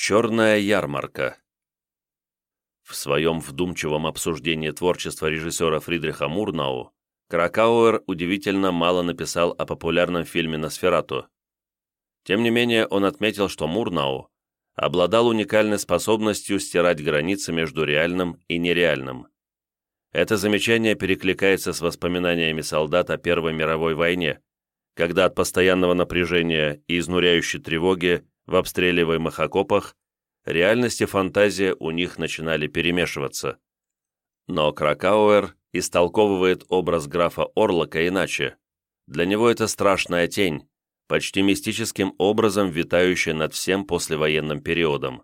Черная ярмарка. В своем вдумчивом обсуждении творчества режиссера Фридриха Мурнау Кракауэр удивительно мало написал о популярном фильме «Носферату». Тем не менее, он отметил, что Мурнау обладал уникальной способностью стирать границы между реальным и нереальным. Это замечание перекликается с воспоминаниями солдат о Первой мировой войне, когда от постоянного напряжения и изнуряющей тревоги в обстреливаемых окопах реальность и фантазия у них начинали перемешиваться. Но Кракауэр истолковывает образ графа Орлока иначе. Для него это страшная тень, почти мистическим образом витающая над всем послевоенным периодом.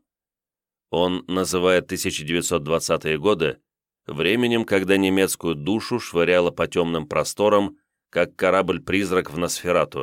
Он называет 1920-е годы временем, когда немецкую душу швыряло по темным просторам, как корабль-призрак в Носферату.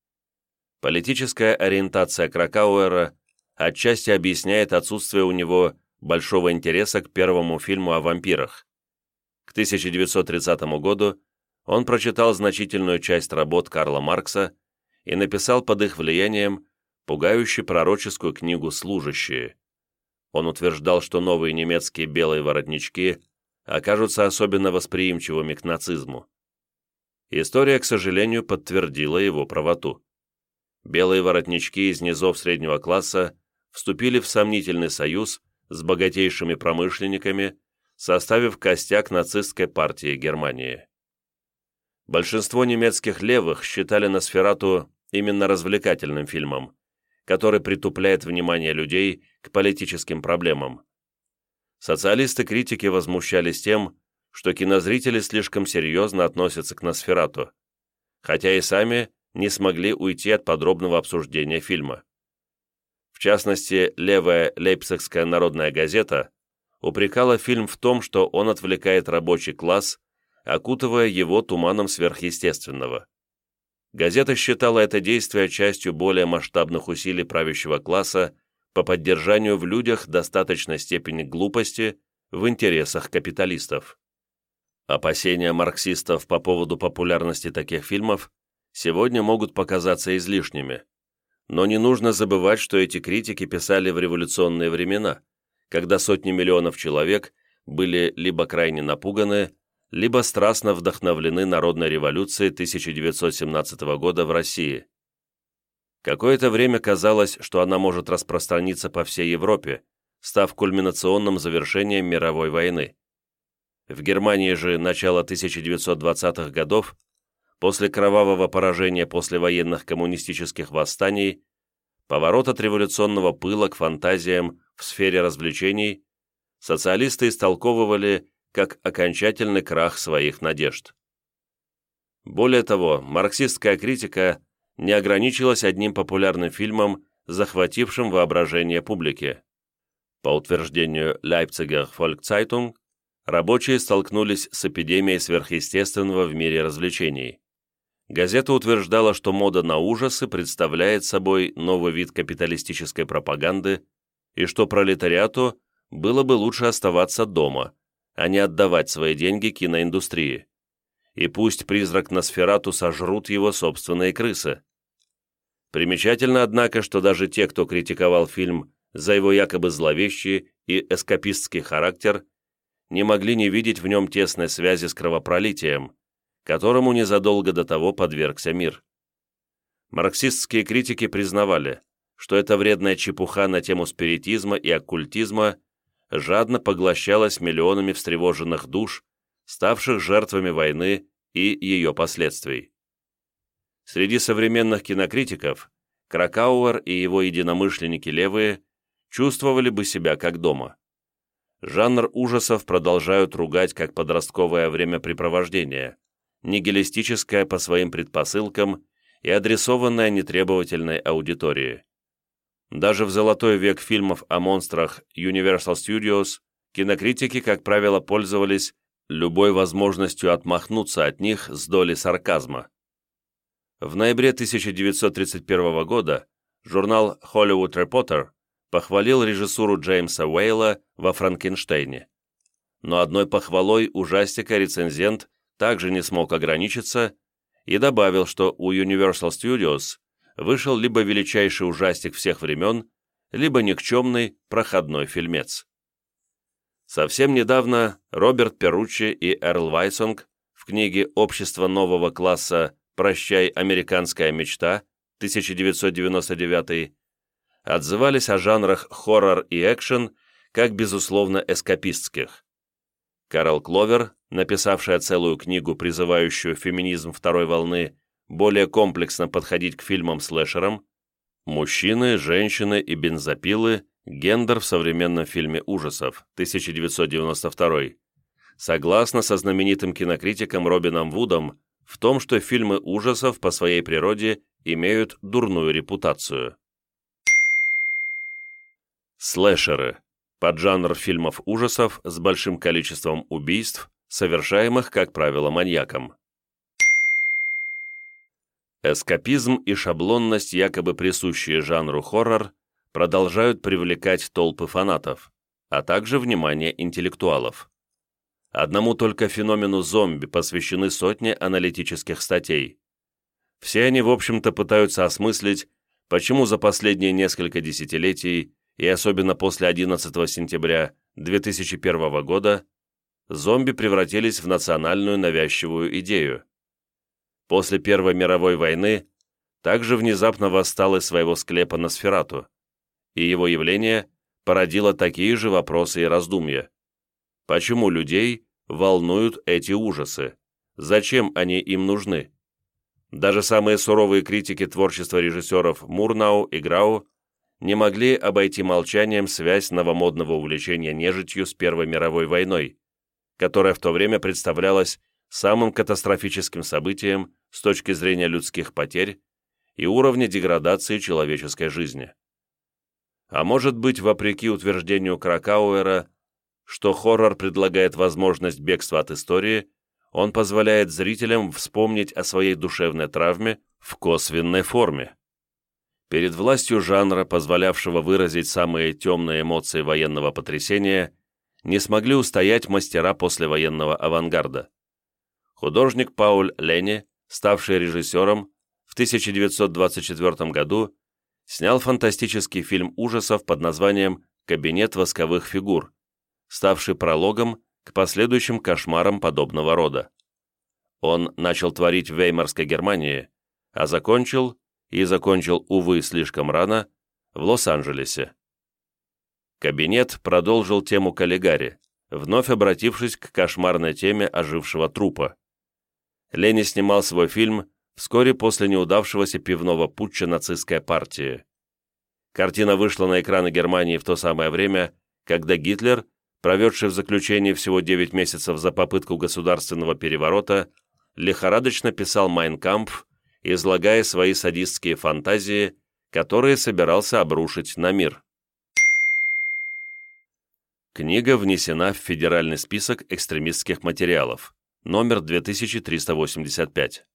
Политическая ориентация Кракауэра отчасти объясняет отсутствие у него большого интереса к первому фильму о вампирах. К 1930 году он прочитал значительную часть работ Карла Маркса и написал под их влиянием пугающую пророческую книгу «Служащие». Он утверждал, что новые немецкие белые воротнички окажутся особенно восприимчивыми к нацизму. История, к сожалению, подтвердила его правоту. Белые воротнички из низов среднего класса вступили в сомнительный союз с богатейшими промышленниками, составив костяк нацистской партии Германии. Большинство немецких левых считали «Носферату» именно развлекательным фильмом, который притупляет внимание людей к политическим проблемам. Социалисты-критики возмущались тем, что кинозрители слишком серьезно относятся к «Носферату», хотя и сами не смогли уйти от подробного обсуждения фильма. В частности, левая Лейпцигская народная газета упрекала фильм в том, что он отвлекает рабочий класс, окутывая его туманом сверхъестественного. Газета считала это действие частью более масштабных усилий правящего класса по поддержанию в людях достаточной степени глупости в интересах капиталистов. Опасения марксистов по поводу популярности таких фильмов сегодня могут показаться излишними, но не нужно забывать, что эти критики писали в революционные времена, когда сотни миллионов человек были либо крайне напуганы, либо страстно вдохновлены народной революцией 1917 года в России. Какое-то время казалось, что она может распространиться по всей Европе, став кульминационным завершением мировой войны. В Германии же начала 1920-х годов, после кровавого поражения послевоенных коммунистических восстаний, поворот от революционного пыла к фантазиям в сфере развлечений, социалисты истолковывали как окончательный крах своих надежд. Более того, марксистская критика не ограничилась одним популярным фильмом, захватившим воображение публики. По утверждению Leipziger Volkszeitung, рабочие столкнулись с эпидемией сверхъестественного в мире развлечений. Газета утверждала, что мода на ужасы представляет собой новый вид капиталистической пропаганды и что пролетариату было бы лучше оставаться дома, а не отдавать свои деньги киноиндустрии. И пусть призрак Носферату сожрут его собственные крысы. Примечательно, однако, что даже те, кто критиковал фильм за его якобы зловещий и эскапистский характер, не могли не видеть в нем тесной связи с кровопролитием, которому незадолго до того подвергся мир. Марксистские критики признавали, что эта вредная чепуха на тему спиритизма и оккультизма жадно поглощалась миллионами встревоженных душ, ставших жертвами войны и ее последствий. Среди современных кинокритиков Кракауэр и его единомышленники левые чувствовали бы себя как дома. Жанр ужасов продолжают ругать как подростковое времяпрепровождение, нигилистическое по своим предпосылкам и адресованное нетребовательной аудитории. Даже в золотой век фильмов о монстрах Universal Studios кинокритики, как правило, пользовались любой возможностью отмахнуться от них с долей сарказма. В ноябре 1931 года журнал Hollywood Reporter похвалил режиссуру Джеймса Уэйла во «Франкенштейне». Но одной похвалой ужастика рецензент также не смог ограничиться и добавил, что у Universal Studios вышел либо величайший ужастик всех времен, либо никчемный проходной фильмец. Совсем недавно Роберт Перуччи и Эрл Вайсонг в книге «Общество нового класса. Прощай, американская мечта» 1999 отзывались о жанрах хоррор и экшен как безусловно эскапистских. Карл Кловер, написавшая целую книгу, призывающую феминизм второй волны более комплексно подходить к фильмам-слэшерам, «Мужчины, женщины и бензопилы. Гендер в современном фильме ужасов» 1992, согласна со знаменитым кинокритиком Робином Вудом в том, что фильмы ужасов по своей природе имеют дурную репутацию. Слэшеры – поджанр фильмов ужасов с большим количеством убийств, совершаемых, как правило, маньяком. Эскапизм и шаблонность, якобы присущие жанру хоррор, продолжают привлекать толпы фанатов, а также внимание интеллектуалов. Одному только феномену зомби посвящены сотни аналитических статей. Все они, в общем-то, пытаются осмыслить, почему за последние несколько десятилетий, и особенно после 11 сентября 2001 года, зомби превратились в национальную навязчивую идею. После Первой мировой войны также внезапно восстал из своего склепа Носферату, и его явление породило такие же вопросы и раздумья. Почему людей волнуют эти ужасы? Зачем они им нужны? Даже самые суровые критики творчества режиссеров Мурнау и Грау не могли обойти молчанием связь новомодного увлечения нежитью с Первой мировой войной, которая в то время представлялась самым катастрофическим событием с точки зрения людских потерь и уровня деградации человеческой жизни. А может быть, вопреки утверждению Кракауэра, что хоррор предлагает возможность бегства от истории, он позволяет зрителям вспомнить о своей душевной травме в косвенной форме. Перед властью жанра, позволявшего выразить самые темные эмоции военного потрясения, не смогли устоять мастера послевоенного авангарда. Художник Пауль Лени, ставший режиссером, в 1924 году снял фантастический фильм ужасов под названием «Кабинет восковых фигур», ставший прологом к последующим кошмарам подобного рода. Он начал творить в Веймарской Германии, а закончил, увы, слишком рано, в Лос-Анджелесе. «Кабинет» продолжил тему Каллигари, вновь обратившись к кошмарной теме ожившего трупа. Лени снимал свой фильм вскоре после неудавшегося пивного путча нацистской партии. Картина вышла на экраны Германии в то самое время, когда Гитлер, проведший в заключении всего 9 месяцев за попытку государственного переворота, лихорадочно писал «Майн кампф», излагая свои садистские фантазии, которые собирался обрушить на мир. Книга внесена в Федеральный список экстремистских материалов, номер 2385.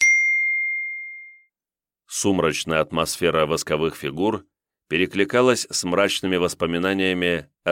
Сумрачная атмосфера восковых фигур перекликалась с мрачными воспоминаниями о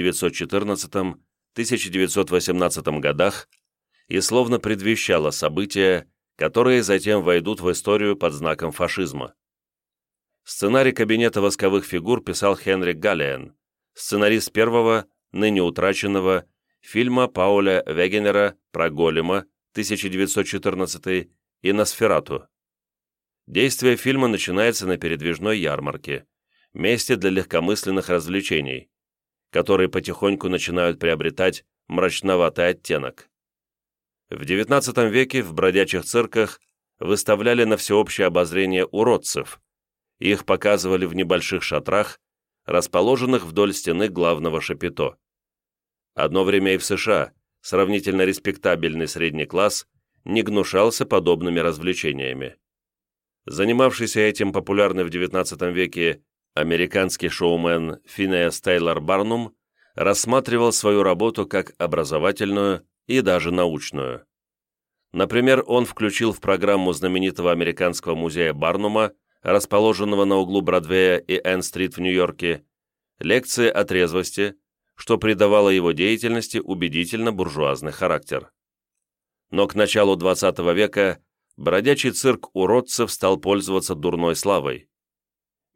1914-1918 годах и словно предвещала события, которые затем войдут в историю под знаком фашизма. Сценарий «Кабинета восковых фигур» писал Хенрик Галлиен, сценарист первого, ныне утраченного, фильма Пауля Вегенера про Голема 1914 и Носферату. Действие фильма начинается на передвижной ярмарке, месте для легкомысленных развлечений, которые потихоньку начинают приобретать мрачноватый оттенок. В XIX веке в бродячих цирках выставляли на всеобщее обозрение уродцев, их показывали в небольших шатрах, расположенных вдоль стены главного шапито. Одно время и в США сравнительно респектабельный средний класс не гнушался подобными развлечениями. Занимавшийся этим популярный в XIX веке американский шоумен Финеас Тейлор Барнум рассматривал свою работу как образовательную и даже научную. Например, он включил в программу знаменитого американского музея Барнума, расположенного на углу Бродвея и Энн-стрит в Нью-Йорке, лекции о трезвости, что придавало его деятельности убедительно-буржуазный характер. Но к началу XX века бродячий цирк уродцев стал пользоваться дурной славой.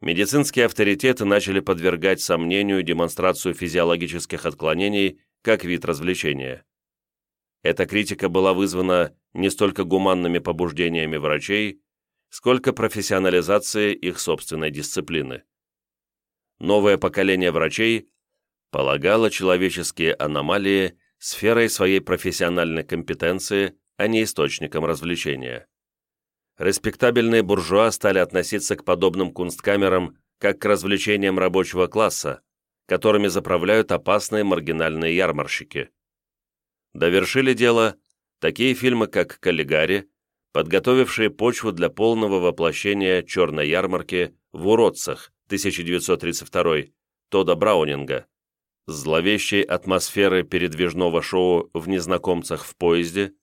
медицинские авторитеты начали подвергать сомнению демонстрацию физиологических отклонений как вид развлечения. Эта критика была вызвана не столько гуманными побуждениями врачей, сколько профессионализацией их собственной дисциплины. Новое поколение врачей полагало человеческие аномалии сферой своей профессиональной компетенции, а не источником развлечения. Респектабельные буржуа стали относиться к подобным кунсткамерам как к развлечениям рабочего класса, которыми заправляют опасные маргинальные ярмарщики. Довершили дело такие фильмы, как «Каллигари», подготовившие почву для полного воплощения «Черной ярмарки» в «Уродцах» 1932 Тодда Браунинга, зловещей атмосферы передвижного шоу в «Незнакомцах в поезде»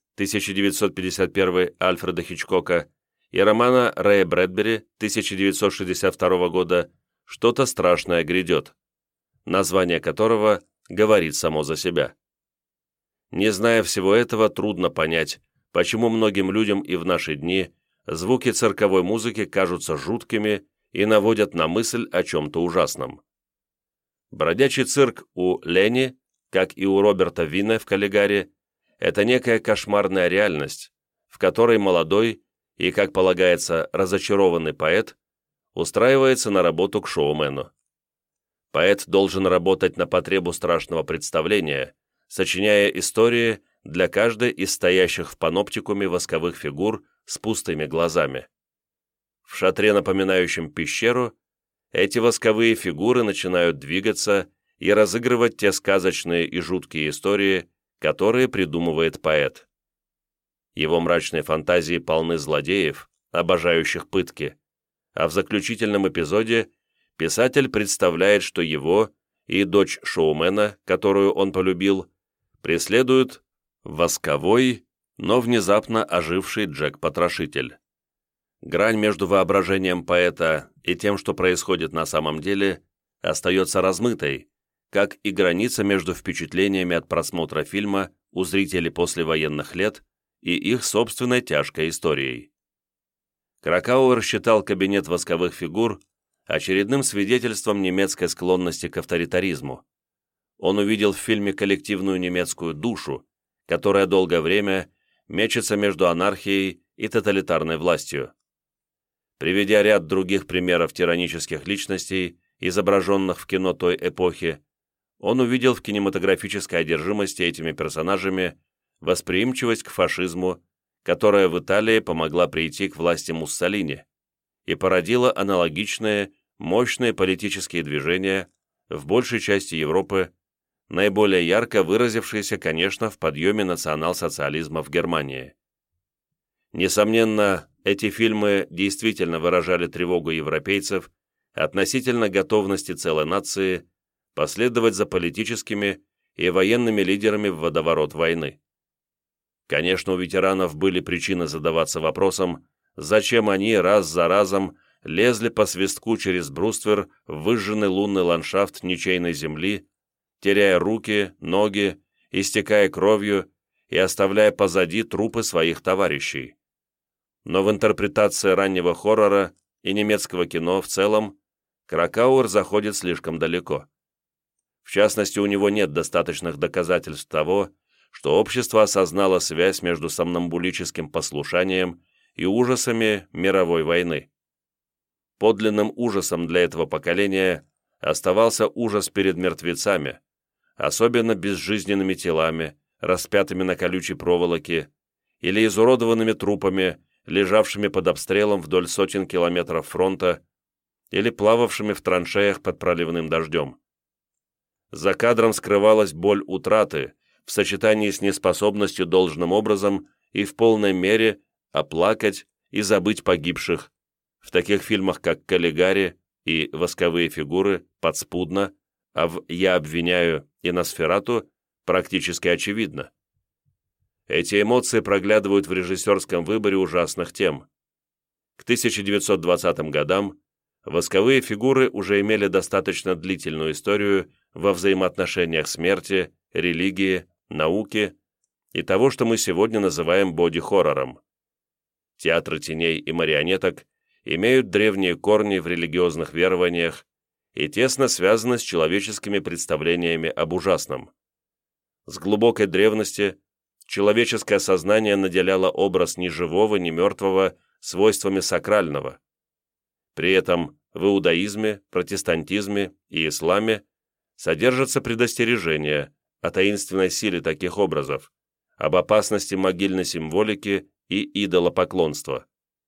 1951 Альфреда Хичкока и романа Рэя Брэдбери 1962 года «Что-то страшное грядет», название которого говорит само за себя. Не зная всего этого, трудно понять, почему многим людям и в наши дни звуки цирковой музыки кажутся жуткими и наводят на мысль о чем-то ужасном. Бродячий цирк у Лени, как и у Роберта Винна в «Каллигари», это некая кошмарная реальность, в которой молодой и, как полагается, разочарованный поэт устраивается на работу к шоумену. Поэт должен работать на потребу страшного представления, сочиняя истории для каждой из стоящих в паноптикуме восковых фигур с пустыми глазами. В шатре, напоминающем пещеру, эти восковые фигуры начинают двигаться и разыгрывать те сказочные и жуткие истории, которые придумывает поэт. Его мрачные фантазии полны злодеев, обожающих пытки, а в заключительном эпизоде писатель представляет, что его и дочь шоумена, которую он полюбил, преследуют восковой, но внезапно оживший Джек-потрошитель. Грань между воображением поэта и тем, что происходит на самом деле, остается размытой, как и граница между впечатлениями от просмотра фильма у зрителей послевоенных лет и их собственной тяжкой историей. Кракауэр считал кабинет восковых фигур очередным свидетельством немецкой склонности к авторитаризму. Он увидел в фильме коллективную немецкую душу, которая долгое время мечется между анархией и тоталитарной властью. Приведя ряд других примеров тиранических личностей, изображенных в кино той эпохи, он увидел в кинематографической одержимости этими персонажами восприимчивость к фашизму, которая в Италии помогла прийти к власти Муссолини и породила аналогичные, мощные политические движения в большей части Европы, наиболее ярко выразившиеся, конечно, в подъеме национал-социализма в Германии. Несомненно, эти фильмы действительно выражали тревогу европейцев относительно готовности целой нации последовать за политическими и военными лидерами в водоворот войны. Конечно, у ветеранов были причины задаваться вопросом, зачем они раз за разом лезли по свистку через бруствер в выжженный лунный ландшафт ничейной земли, теряя руки, ноги, истекая кровью и оставляя позади трупы своих товарищей. Но в интерпретации раннего хоррора и немецкого кино в целом Кракауэр заходит слишком далеко. В частности, у него нет достаточных доказательств того, что общество осознало связь между сомнамбулическим послушанием и ужасами мировой войны. Подлинным ужасом для этого поколения оставался ужас перед мертвецами, особенно безжизненными телами, распятыми на колючей проволоке, или изуродованными трупами, лежавшими под обстрелом вдоль сотен километров фронта, или плававшими в траншеях под проливным дождем. За кадром скрывалась боль утраты в сочетании с неспособностью должным образом и в полной мере оплакать и забыть погибших. В таких фильмах, как «Каллигари» и «Восковые фигуры» подспудно, а в «Я обвиняю» и «Носферату» практически очевидно. Эти эмоции проглядывают в режиссерском выборе ужасных тем. К 1920 годам «Восковые фигуры» уже имели достаточно длительную историю во взаимоотношениях смерти, религии, науки и того, что мы сегодня называем боди-хоррором. Театры теней и марионеток имеют древние корни в религиозных верованиях и тесно связаны с человеческими представлениями об ужасном. С глубокой древности человеческое сознание наделяло образ ни живого, ни мертвого свойствами сакрального. При этом в иудаизме, протестантизме и исламе содержатся предостережения о таинственной силе таких образов, об опасности могильной символики и идолопоклонства.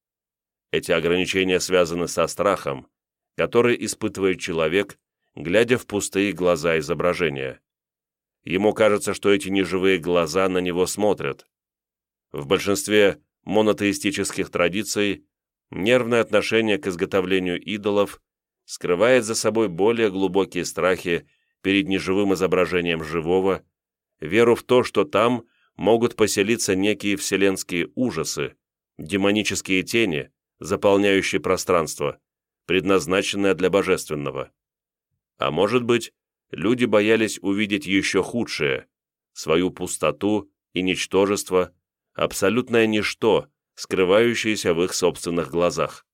Эти ограничения связаны со страхом, который испытывает человек, глядя в пустые глаза изображения. Ему кажется, что эти неживые глаза на него смотрят. В большинстве монотеистических традиций нервное отношение к изготовлению идолов скрывает за собой более глубокие страхи перед неживым изображением живого, веру в то, что там могут поселиться некие вселенские ужасы, демонические тени, заполняющие пространство, предназначенное для божественного. А может быть, люди боялись увидеть еще худшее, свою пустоту и ничтожество, абсолютное ничто, скрывающееся в их собственных глазах.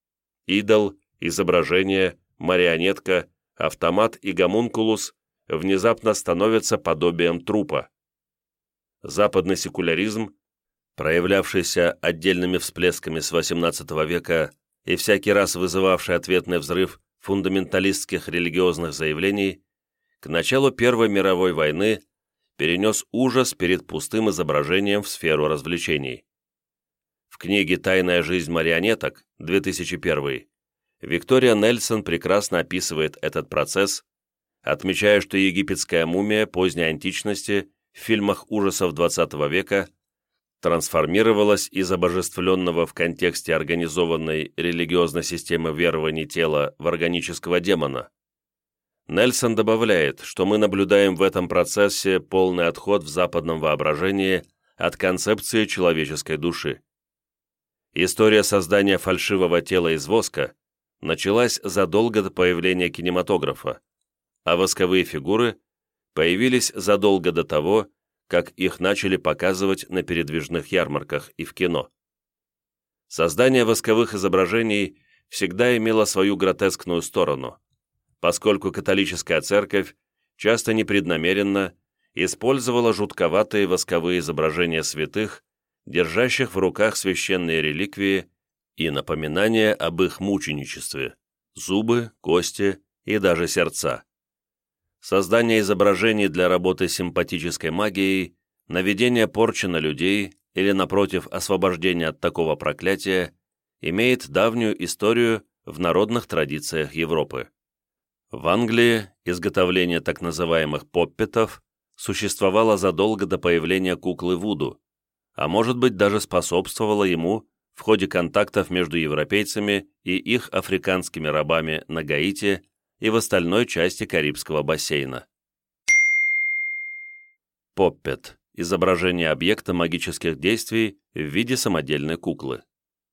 Идол, изображение, марионетка, автомат и гомункулус внезапно становятся подобием трупа. Западный секуляризм, проявлявшийся отдельными всплесками с XVIII века и всякий раз вызывавший ответный взрыв фундаменталистских религиозных заявлений, к началу Первой мировой войны перенес ужас перед пустым изображением в сферу развлечений. В книге «Тайная жизнь марионеток» 2001 Виктория Нельсон прекрасно описывает этот процесс, отмечая, что египетская мумия поздней античности в фильмах ужасов XX века трансформировалась из обожествленного в контексте организованной религиозной системы верований тела в органического демона. Нельсон добавляет, что мы наблюдаем в этом процессе полный отход в западном воображении от концепции человеческой души. История создания фальшивого тела из воска началась задолго до появления кинематографа, а восковые фигуры появились задолго до того, как их начали показывать на передвижных ярмарках и в кино. Создание восковых изображений всегда имело свою гротескную сторону, поскольку католическая церковь часто непреднамеренно использовала жутковатые восковые изображения святых, держащих в руках священные реликвии и напоминания об их мученичестве, зубы, кости и даже сердца. Создание изображений для работы с симпатической магией, наведение порчи на людей или, напротив, освобождение от такого проклятия имеет давнюю историю в народных традициях Европы. В Англии изготовление так называемых поппетов существовало задолго до появления куклы Вуду, а может быть даже способствовало ему в ходе контактов между европейцами и их африканскими рабами на Гаити и в остальной части Карибского бассейна. Поппет – изображение объекта магических действий в виде самодельной куклы.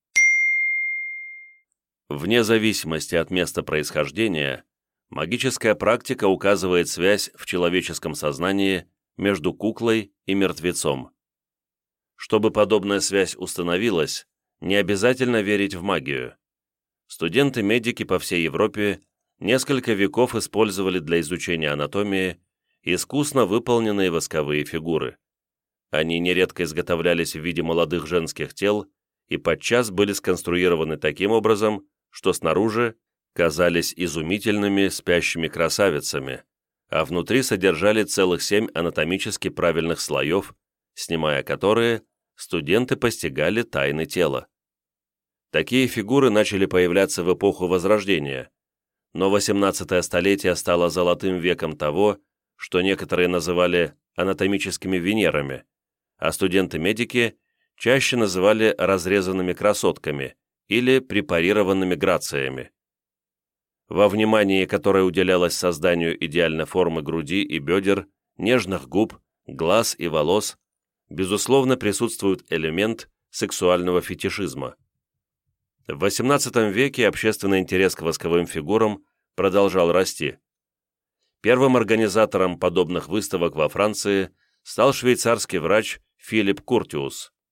Вне зависимости от места происхождения, магическая практика указывает связь в человеческом сознании между куклой и мертвецом. Чтобы подобная связь установилась, не обязательно верить в магию. Студенты-медики по всей Европе несколько веков использовали для изучения анатомии искусно выполненные восковые фигуры. Они нередко изготовлялись в виде молодых женских тел и подчас были сконструированы таким образом, что снаружи казались изумительными спящими красавицами, а внутри содержали целых 7 анатомически правильных слоев, снимая которые, студенты постигали тайны тела. Такие фигуры начали появляться в эпоху Возрождения, но 18 столетие стало золотым веком того, что некоторые называли анатомическими Венерами, а студенты-медики чаще называли разрезанными красотками или препарированными грациями. Во внимании, которое уделялось созданию идеальной формы груди и бедер, нежных губ, глаз и волос, безусловно присутствует элемент сексуального фетишизма. В XVIII веке общественный интерес к восковым фигурам продолжал расти. Первым организатором подобных выставок во Франции стал швейцарский врач Филипп Куртиус.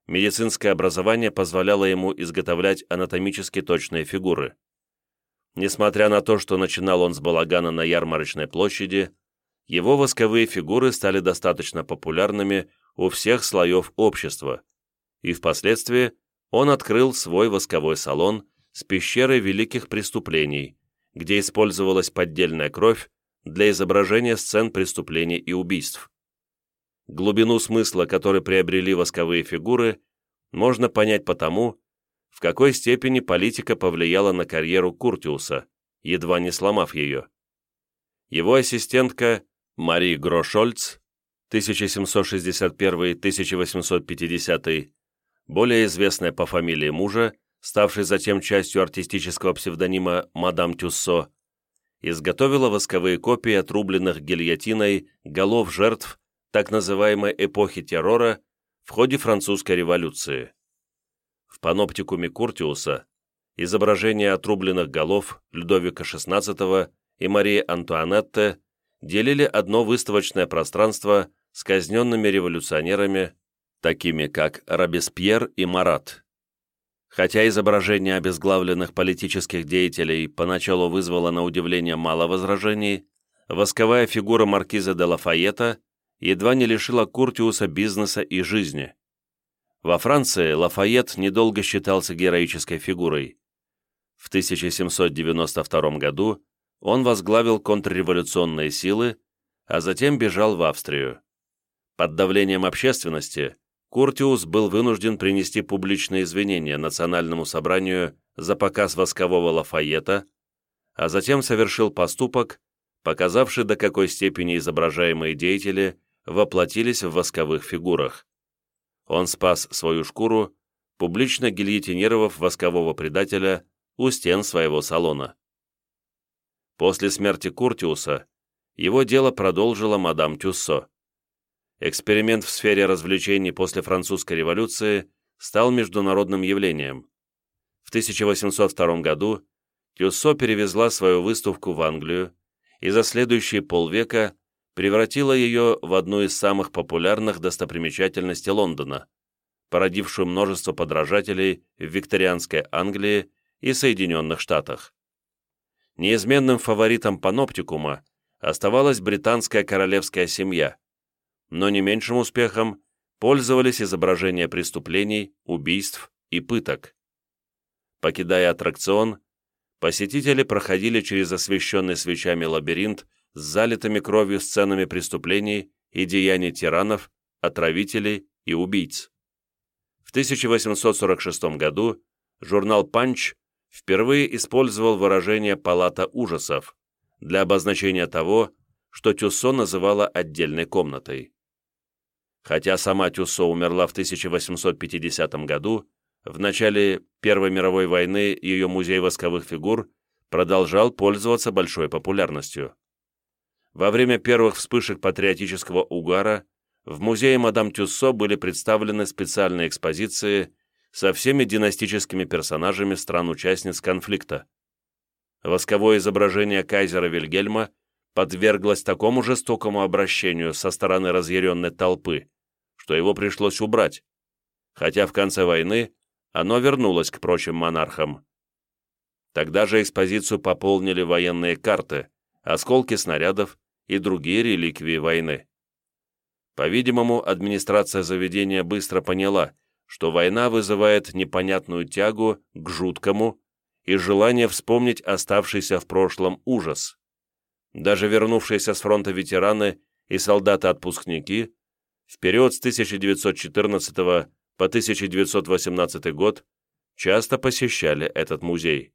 медицинское образование позволяло ему изготовлять анатомически точные фигуры. Несмотря на то, что начинал он с балагана на ярмарочной площади, его восковые фигуры стали достаточно популярными у всех слоев общества, и впоследствии он открыл свой восковой салон с пещерой великих преступлений, где использовалась поддельная кровь для изображения сцен преступлений и убийств. Глубину смысла, который приобрели восковые фигуры, можно понять по тому, в какой степени политика повлияла на карьеру Куртиуса, едва не сломав ее. Его ассистентка Мари Гро-Шольц, 1761-1850, более известная по фамилии мужа, ставшей затем частью артистического псевдонима «Мадам Тюссо», изготовила восковые копии отрубленных гильотиной голов жертв так называемой эпохи террора в ходе французской революции. В паноптикуме Куртиуса изображения отрубленных голов Людовика XVI и Марии Антуанетты делили одно выставочное пространство с казненными революционерами, такими как Робеспьер и Марат. Хотя изображение обезглавленных политических деятелей поначалу вызвало на удивление мало возражений, восковая фигура маркиза де Лафайета едва не лишила Куртиуса бизнеса и жизни. Во Франции Лафайет недолго считался героической фигурой. В 1792 году он возглавил контрреволюционные силы, а затем бежал в Австрию. Под давлением общественности Куртиус был вынужден принести публичные извинения Национальному собранию за показ воскового Лафайета, а затем совершил поступок, показавший, до какой степени изображаемые деятели воплотились в восковых фигурах. Он спас свою шкуру, публично гильотинировав воскового предателя у стен своего салона. После смерти Куртиуса его дело продолжила мадам Тюссо. Эксперимент в сфере развлечений после французской революции стал международным явлением. В 1802 году Тюссо перевезла свою выставку в Англию и за следующие полвека превратила ее в одну из самых популярных достопримечательностей Лондона, породившую множество подражателей в викторианской Англии и Соединенных Штатах. Неизменным фаворитом паноптикума оставалась британская королевская семья, но не меньшим успехом пользовались изображения преступлений, убийств и пыток. Покидая аттракцион, посетители проходили через освещенный свечами лабиринт с залитыми кровью сценами преступлений и деяний тиранов, отравителей и убийц. В 1846 году журнал «Панч» впервые использовал выражение «палата ужасов» для обозначения того, что Тюссо называла отдельной комнатой. Хотя сама Тюссо умерла в 1850 году, в начале Первой мировой войны ее музей восковых фигур продолжал пользоваться большой популярностью. Во время первых вспышек патриотического угара в музее мадам Тюссо были представлены специальные экспозиции со всеми династическими персонажами стран-участниц конфликта. Восковое изображение кайзера Вильгельма подверглось такому жестокому обращению со стороны разъяренной толпы, что его пришлось убрать, хотя в конце войны оно вернулось к прочим монархам. Тогда же экспозицию пополнили военные карты, осколки снарядов и другие реликвии войны. По-видимому, администрация заведения быстро поняла, что война вызывает непонятную тягу к жуткому и желание вспомнить оставшийся в прошлом ужас. Даже вернувшиеся с фронта ветераны и солдаты-отпускники в период с 1914 по 1918 год часто посещали этот музей.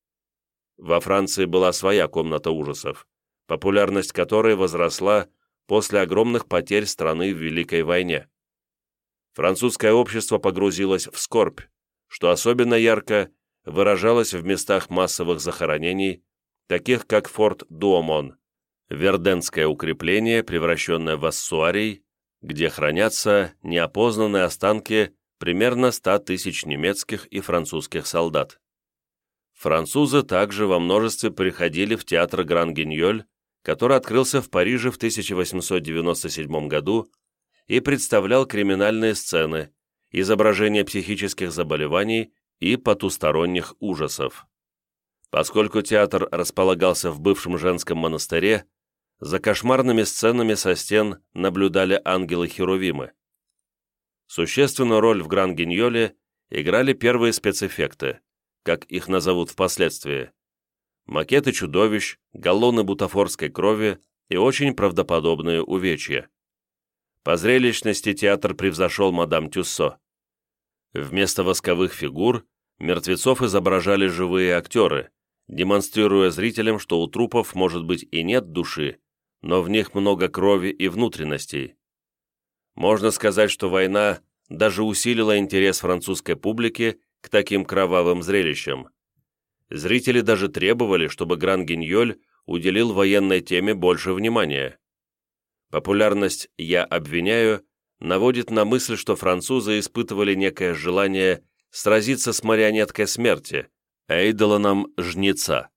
Во Франции была своя комната ужасов, популярность которой возросла после огромных потерь страны в Великой войне. Французское общество погрузилось в скорбь, что особенно ярко выражалось в местах массовых захоронений, таких как форт Дуомон, Верденское укрепление, превращенное в ассуарий, где хранятся неопознанные останки примерно 100 тысяч немецких и французских солдат. Французы также во множестве приходили в театр Гран-Гиньоль, который открылся в Париже в 1897 году и представлял криминальные сцены, изображение психических заболеваний и потусторонних ужасов. Поскольку театр располагался в бывшем женском монастыре, за кошмарными сценами со стен наблюдали ангелы-херувимы. Существенную роль в Гран-Гиньоле играли первые спецэффекты, как их назовут впоследствии, макеты чудовищ, галлоны бутафорской крови и очень правдоподобные увечья. По зрелищности театр превзошел мадам Тюссо. Вместо восковых фигур мертвецов изображали живые актеры, демонстрируя зрителям, что у трупов может быть и нет души, но в них много крови и внутренностей. Можно сказать, что война даже усилила интерес французской публики к таким кровавым зрелищам. Зрители даже требовали, чтобы Гран-Гиньоль уделил военной теме больше внимания. Популярность «Я обвиняю» наводит на мысль, что французы испытывали некое желание сразиться с марионеткой смерти, Эйдолоном Жнеца.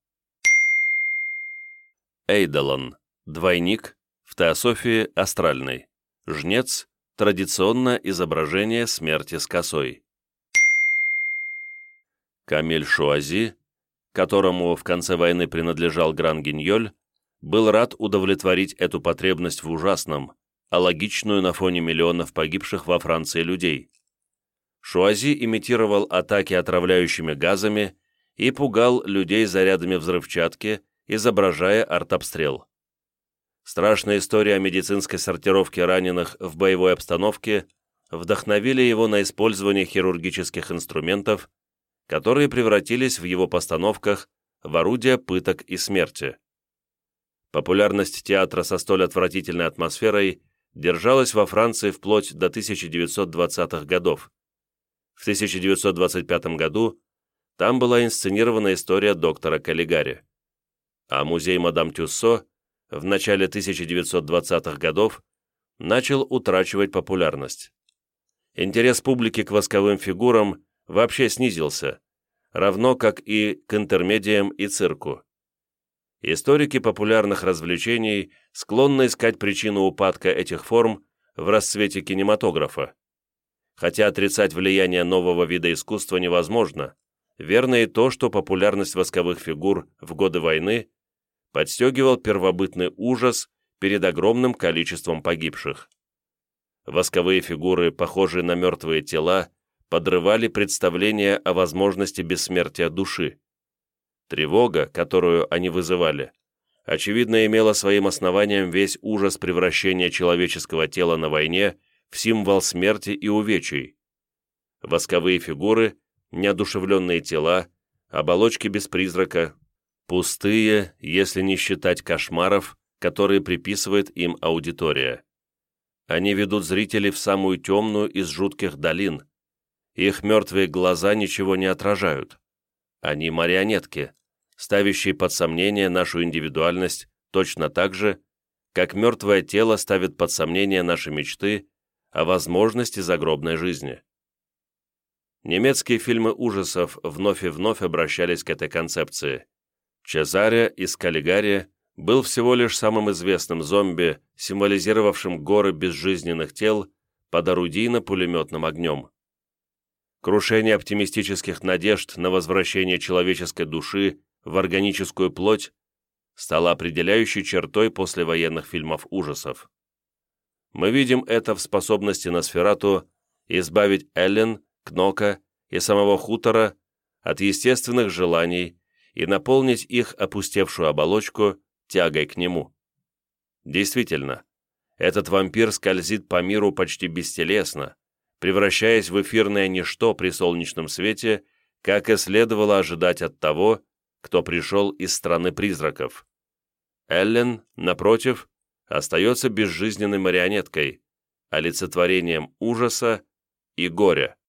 Эйдолон – двойник, в теософии астральный. Жнец – традиционное изображение смерти с косой. Камиль Шуази, которому в конце войны принадлежал Гран-Гиньоль, был рад удовлетворить эту потребность в ужасном, а логичную на фоне миллионов погибших во Франции людей. Шуази имитировал атаки отравляющими газами и пугал людей зарядами взрывчатки, изображая артобстрел. Страшная история о медицинской сортировке раненых в боевой обстановке вдохновили его на использование хирургических инструментов, которые превратились в его постановках в орудия пыток и смерти. Популярность театра со столь отвратительной атмосферой держалась во Франции вплоть до 1920-х годов. В 1925 году там была инсценирована история доктора Каллигари, а музей мадам Тюссо в начале 1920-х годов начал утрачивать популярность. Интерес публики к восковым фигурам вообще снизился, равно как и к интермедиям и цирку. Историки популярных развлечений склонны искать причину упадка этих форм в расцвете кинематографа. Хотя отрицать влияние нового вида искусства невозможно, верно и то, что популярность восковых фигур в годы войны подстегивал первобытный ужас перед огромным количеством погибших. Восковые фигуры, похожие на мертвые тела, подрывали представление о возможности бессмертия души. Тревога, которую они вызывали, очевидно имела своим основанием весь ужас превращения человеческого тела на войне в символ смерти и увечий. Восковые фигуры, неодушевленные тела, оболочки без призрака, пустые, если не считать кошмаров, которые приписывает им аудитория. Они ведут зрителей в самую темную из жутких долин. Их мертвые глаза ничего не отражают. Они марионетки, ставящие под сомнение нашу индивидуальность точно так же, как мертвое тело ставит под сомнение наши мечты о возможности загробной жизни. Немецкие фильмы ужасов вновь и вновь обращались к этой концепции. Чезаре из Каллигари был всего лишь самым известным зомби, символизировавшим горы безжизненных тел под орудийно-пулеметным огнем. Крушение оптимистических надежд на возвращение человеческой души в органическую плоть стало определяющей чертой послевоенных фильмов ужасов. Мы видим это в способности Носферату избавить Эллен, Кнока и самого Хутора от естественных желаний и наполнить их опустевшую оболочку тягой к нему. Действительно, этот вампир скользит по миру почти бестелесно, превращаясь в эфирное ничто при солнечном свете, как и следовало ожидать от того, кто пришел из страны призраков. Эллен, напротив, остается безжизненной марионеткой, олицетворением ужаса и горя.